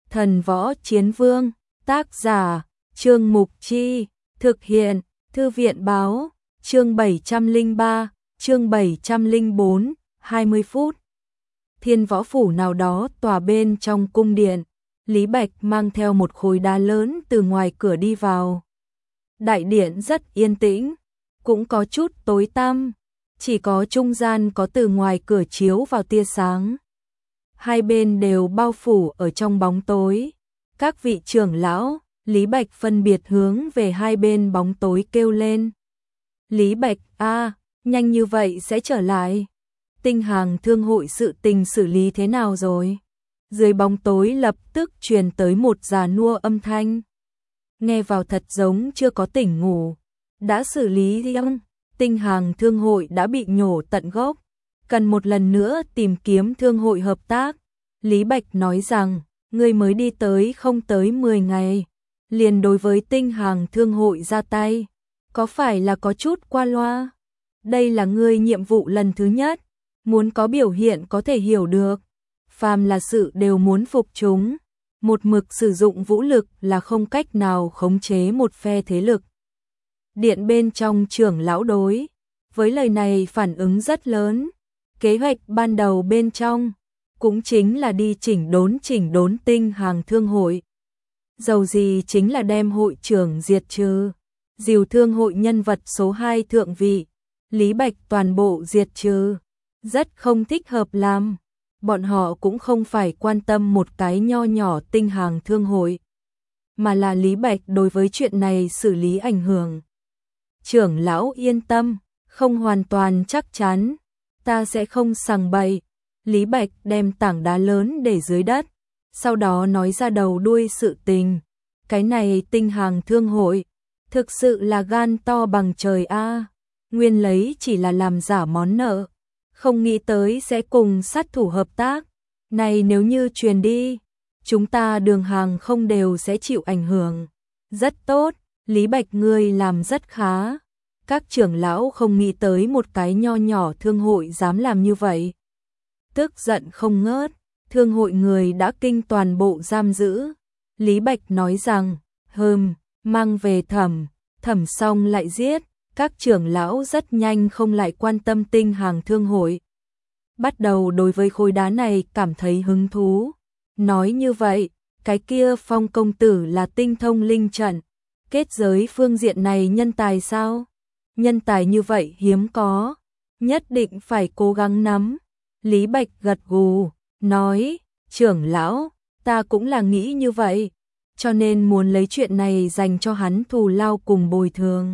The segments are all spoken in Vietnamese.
Thần Võ Chiến Vương, tác giả, Trương Mục Chi, thực hiện, Thư viện Báo, chương 703, chương 704, 20 phút. Thiên Võ Phủ nào đó tòa bên trong cung điện, Lý Bạch mang theo một khối đá lớn từ ngoài cửa đi vào. Đại điện rất yên tĩnh, cũng có chút tối tăm, chỉ có trung gian có từ ngoài cửa chiếu vào tia sáng. Hai bên đều bao phủ ở trong bóng tối. Các vị trưởng lão, Lý Bạch phân biệt hướng về hai bên bóng tối kêu lên. Lý Bạch, nhanh như vậy sẽ trở lại. Tinh Hàng Thương hội sự tình xử lý thế nào rồi? Dưới bóng tối lập tức truyền tới một già nua âm thanh. Nghe vào thật giống chưa có tỉnh ngủ. Đã xử lý không? Tinh Hàng Thương hội đã bị nhổ tận gốc. Cần một lần nữa tìm kiếm thương hội hợp tác. Lý Bạch nói rằng, ngươi mới đi tới không tới 10 ngày. Liền đối với Tinh Hàng Thương hội ra tay. Có phải là có chút qua loa? Đây là ngươi nhiệm vụ lần thứ nhất. Muốn có biểu hiện có thể hiểu được. Phàm là sự đều muốn phục chúng. Một mực sử dụng vũ lực là không cách nào khống chế một phe thế lực. Điện bên trong trưởng lão đối với lời này phản ứng rất lớn. Kế hoạch ban đầu bên trong cũng chính là đi chỉnh đốn Tinh Hàng Thương hội. Dầu gì chính là đem hội trưởng diệt trừ. Diều Thương hội nhân vật số 2 thượng vị, Lý Bạch toàn bộ diệt trừ. Rất không thích hợp làm. Bọn họ cũng không phải quan tâm một cái nho nhỏ Tinh Hàng Thương hội, mà là Lý Bạch đối với chuyện này xử lý ảnh hưởng. Trưởng lão yên tâm, không hoàn toàn chắc chắn, ta sẽ không sằng bậy. Lý Bạch đem tảng đá lớn để dưới đất, sau đó nói ra đầu đuôi sự tình. Cái này Tinh Hàng Thương hội, thực sự là gan to bằng trời a. Nguyên lấy chỉ là làm giả món nợ, không nghĩ tới sẽ cùng sát thủ hợp tác. Này nếu như truyền đi, chúng ta đường hàng không đều sẽ chịu ảnh hưởng. Rất tốt, Lý Bạch ngươi làm rất khá. Các trưởng lão không nghĩ tới một cái nho nhỏ thương hội dám làm như vậy. Tức giận không ngớt, thương hội người đã kinh toàn bộ giam giữ. Lý Bạch nói rằng, mang về thẩm xong lại giết. Các trưởng lão rất nhanh không lại quan tâm Tinh Hàng Thương hội. Bắt đầu đối với khối đá này cảm thấy hứng thú. Nói như vậy, cái kia Phong công tử là tinh thông linh trận. Kết giới phương diện này nhân tài sao? Nhân tài như vậy hiếm có. Nhất định phải cố gắng nắm. Lý Bạch gật gù, nói, trưởng lão, ta cũng là nghĩ như vậy. Cho nên muốn lấy chuyện này dành cho hắn thù lao cùng bồi thường.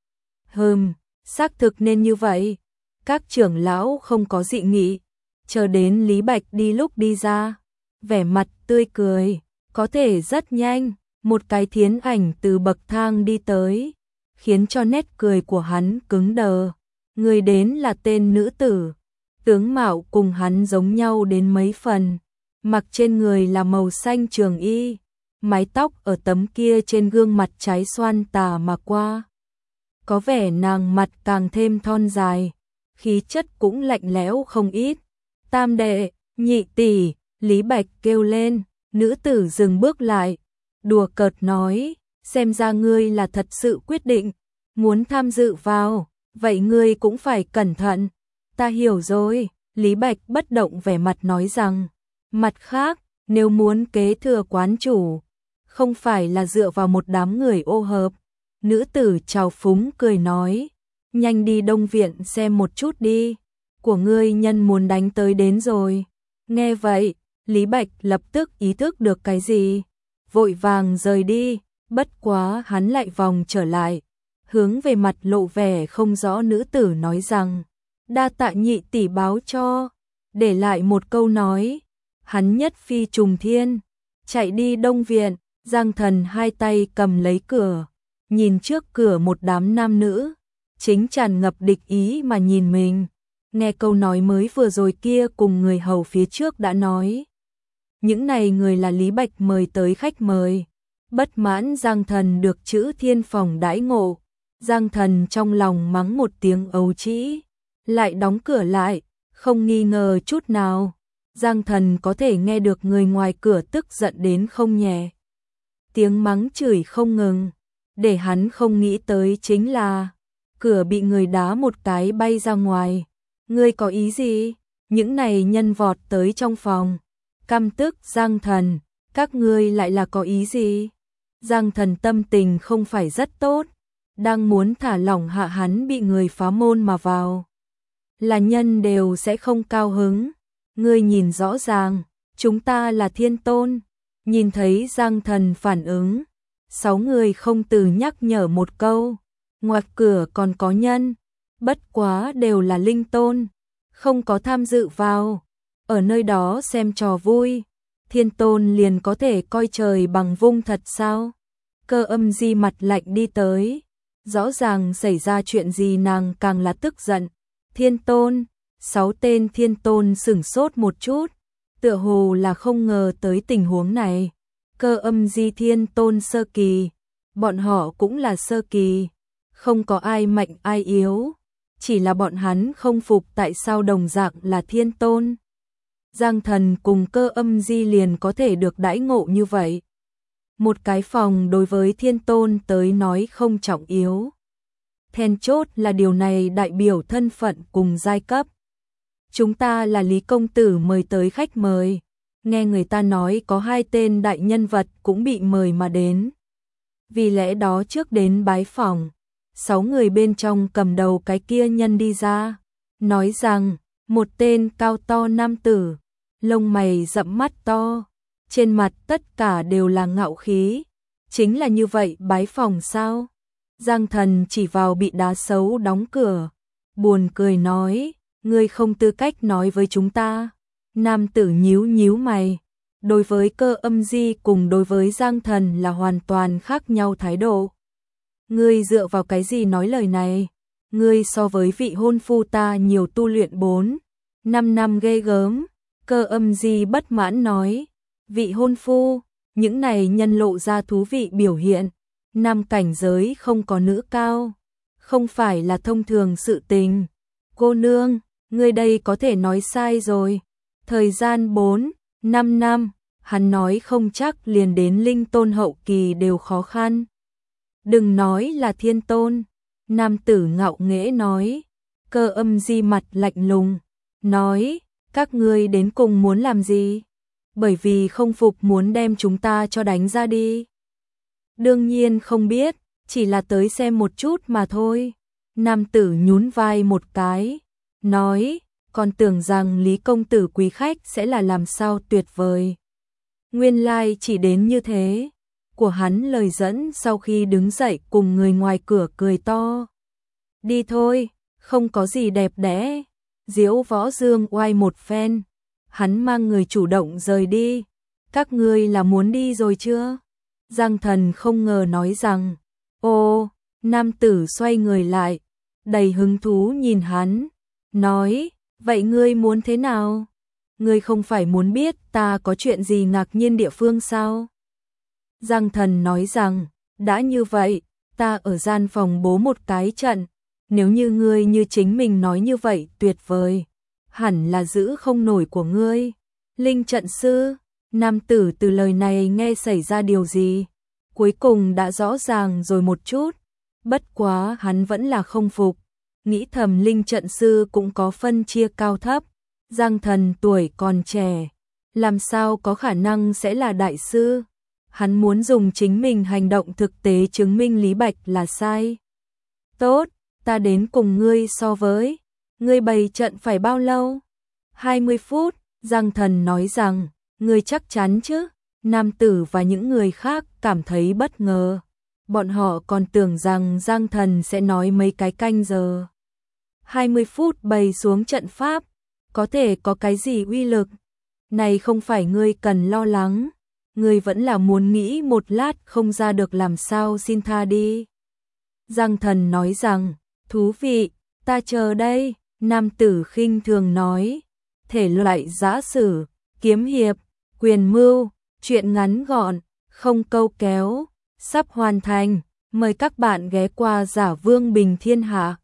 Xác thực nên như vậy. Các trưởng lão không có dị nghị. Chờ đến Lý Bạch đi lúc đi ra, vẻ mặt tươi cười, có thể rất nhanh, một cái thiến ảnh từ bậc thang đi tới, khiến cho nét cười của hắn cứng đờ. Người đến là tên nữ tử, tướng mạo cùng hắn giống nhau đến mấy phần, mặc trên người là màu xanh trường y, mái tóc ở tấm kia trên gương mặt trái xoan tà mà qua. Có vẻ nàng mặt càng thêm thon dài, khí chất cũng lạnh lẽo không ít. Tam đệ, nhị tỷ, Lý Bạch kêu lên, nữ tử dừng bước lại, đùa cợt nói, xem ra ngươi là thật sự quyết định, muốn tham dự vào, vậy ngươi cũng phải cẩn thận. Ta hiểu rồi, Lý Bạch bất động vẻ mặt nói rằng, mặt khác, nếu muốn kế thừa quán chủ, không phải là dựa vào một đám người ô hợp. Nữ tử trào phúng cười nói, nhanh đi Đông Viện xem một chút đi, của ngươi nhân muốn đánh tới đến rồi. Nghe vậy, Lý Bạch lập tức ý thức được cái gì, vội vàng rời đi, bất quá hắn lại vòng trở lại, hướng về mặt lộ vẻ không rõ nữ tử nói rằng, đa tạ nhị tỷ báo cho, để lại một câu nói, hắn nhất phi trùng thiên, chạy đi Đông Viện. Giang Thần hai tay cầm lấy cửa, nhìn trước cửa một đám nam nữ, chính tràn ngập địch ý mà nhìn mình. Nghe câu nói mới vừa rồi kia cùng người hầu phía trước đã nói. Những này người là Lý Bạch mời tới khách mời. Bất mãn Giang Thần được chữ thiên phòng đãi ngộ. Giang Thần trong lòng mắng một tiếng ấu trĩ, lại đóng cửa lại, không nghi ngờ chút nào. Giang Thần có thể nghe được người ngoài cửa tức giận đến không nhẹ. Tiếng mắng chửi không ngừng, để hắn không nghĩ tới chính là cửa bị người đá một cái bay ra ngoài. Ngươi có ý gì? Những này nhân vọt tới trong phòng. Căm tức Giang Thần, các ngươi lại là có ý gì? Giang Thần tâm tình không phải rất tốt, đang muốn thả lỏng hạ hắn bị người phá môn mà vào. Là nhân đều sẽ không cao hứng. Ngươi nhìn rõ ràng, chúng ta là thiên tôn. Nhìn thấy Giang Thần phản ứng, 6 người không từ nhắc nhở một câu. Ngoài cửa còn có nhân, bất quá đều là linh tôn, không có tham dự vào. Ở nơi đó xem trò vui, thiên tôn liền có thể coi trời bằng vung thật sao? Cơ Âm Di mặt lạnh đi tới, rõ ràng xảy ra chuyện gì nàng càng là tức giận. Thiên tôn, 6 tên thiên tôn sửng sốt một chút, tựa hồ là không ngờ tới tình huống này. Cơ Âm Di thiên tôn sơ kỳ, bọn họ cũng là sơ kỳ, không có ai mạnh ai yếu, chỉ là bọn hắn không phục tại sao đồng dạng là thiên tôn. Giang Thần cùng Cơ Âm Di liền có thể được đãi ngộ như vậy. Một cái phòng đối với thiên tôn tới nói không trọng yếu. Then chốt là điều này đại biểu thân phận cùng giai cấp. Chúng ta là Lý Công Tử mời tới khách mời. Nghe người ta nói có 2 tên đại nhân vật cũng bị mời mà đến. Vì lẽ đó trước đến bái phòng, 6 người bên trong cầm đầu cái kia nhân đi ra, nói rằng một tên cao to nam tử, lông mày rậm mắt to, trên mặt tất cả đều là ngạo khí. Chính là như vậy bái phòng sao? Giang Thần chỉ vào bị đá xấu đóng cửa, buồn cười nói, ngươi không tư cách nói với chúng ta. Nam tử nhíu nhíu mày, đối với Cơ Âm Di cùng đối với Giang Thần là hoàn toàn khác nhau thái độ. Ngươi dựa vào cái gì nói lời này? Ngươi so với vị hôn phu ta nhiều tu luyện 4-5 năm ghê gớm. Cơ Âm Di bất mãn nói, vị hôn phu, những này nhân lộ ra thú vị biểu hiện. Nam cảnh giới không có nữ cao, không phải là thông thường sự tình. Cô nương, ngươi đây có thể nói sai rồi. Thời gian 4-5 năm, hắn nói không chắc liền đến linh tôn hậu kỳ đều khó khăn. Đừng nói là thiên tôn. Nam tử ngạo nghễ nói. Cơ Âm Di mặt lạnh lùng, nói, các ngươi đến cùng muốn làm gì? Bởi vì không phục muốn đem chúng ta cho đánh ra đi. Đương nhiên không biết, chỉ là tới xem một chút mà thôi. Nam tử nhún vai một cái, nói, còn tưởng rằng Lý Công Tử quý khách sẽ là làm sao tuyệt vời. Nguyên lai chỉ đến như thế. Của hắn lời dẫn sau khi đứng dậy cùng người ngoài cửa cười to. Đi thôi, không có gì đẹp đẽ. Diễu Võ Dương oai một phen, hắn mang người chủ động rời đi. Các ngươi là muốn đi rồi chưa? Giang Thần không ngờ nói rằng, ô, nam tử xoay người lại, đầy hứng thú nhìn hắn, nói, vậy ngươi muốn thế nào? Ngươi không phải muốn biết ta có chuyện gì ngạc nhiên địa phương sao? Giang Thần nói rằng, đã như vậy, ta ở gian phòng bố một cái trận, nếu như ngươi như chính mình nói như vậy tuyệt vời, hẳn là giữ không nổi của ngươi. Linh trận sư, nam tử từ lời này nghe xảy ra điều gì? Cuối cùng đã rõ ràng rồi một chút, bất quá hắn vẫn là không phục, nghĩ thầm linh trận sư cũng có phân chia cao thấp. Giang Thần tuổi còn trẻ, làm sao có khả năng sẽ là đại sư? Hắn muốn dùng chính mình hành động thực tế chứng minh Lý Bạch là sai. Tốt, ta đến cùng ngươi so với. Ngươi bày trận phải bao lâu? 20 phút, Giang Thần nói rằng, ngươi chắc chắn chứ? Nam tử và những người khác cảm thấy bất ngờ. Bọn họ còn tưởng rằng Giang Thần sẽ nói mấy cái canh giờ. 20 phút bày xuống trận pháp, có thể có cái gì uy lực? Này không phải ngươi cần lo lắng. Ngươi vẫn là muốn nghĩ một lát không ra được làm sao xin tha đi. Giang Thần nói rằng, thú vị, ta chờ đây. Nam tử khinh thường nói, thể loại giã sử, kiếm hiệp, quyền mưu, chuyện ngắn gọn, không câu kéo, sắp hoàn thành. Mời các bạn ghé qua Giả Vương Bình Thiên Hạ.